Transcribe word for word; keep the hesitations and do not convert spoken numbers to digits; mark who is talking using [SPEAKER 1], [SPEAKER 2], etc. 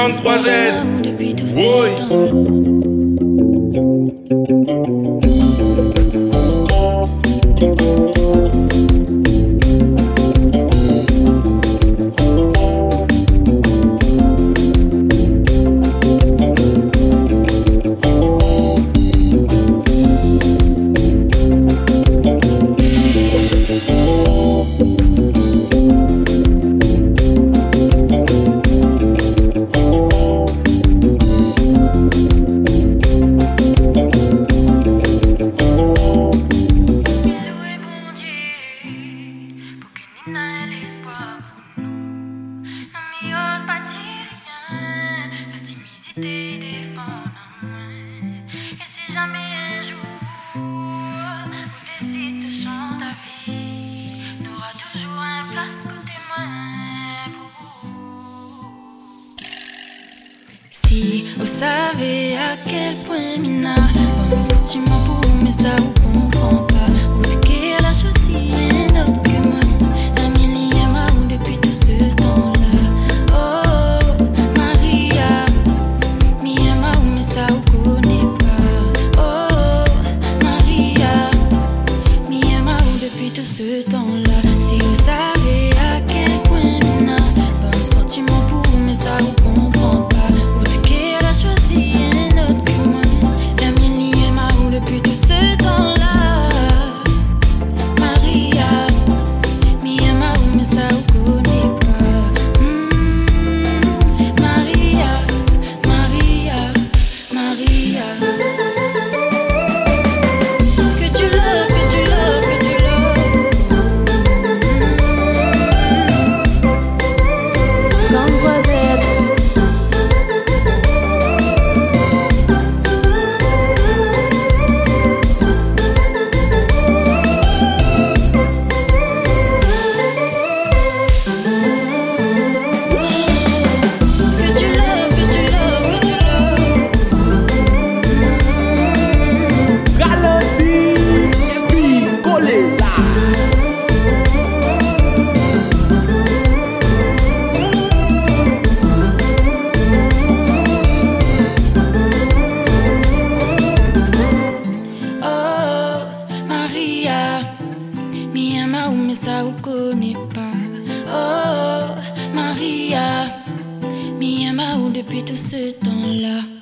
[SPEAKER 1] quarante-trois Z.
[SPEAKER 2] Depuis tout ce
[SPEAKER 1] Oui.
[SPEAKER 2] temps. Si vous savez à quel point mina mon sentiment pour mais ça vous comprend pas. Vous dites qu'elle a choisi un autre que moi. La mienne y est ma ou depuis tout ce temps-là. Oh Maria, mi est ma ou mais ça vous connaît pas. Oh Maria, mi est ma ou depuis tout ce temps-là. Si vous savez à quel point mina mon sentiment pour mais ça vous comprend pas. Choisi un autre que moi. La mienne y est ma ou depuis tout ce temps-là. Maria, mi est ma ou mais ça vous connaît pas. mm, Maria, Maria, Maria. Que tu l'as, que tu l'as, que tu l'as. Mademoiselle. Mi ama ou mais ça vous connaît pas. Oh Maria, mi ama ou depuis tout ce temps-là.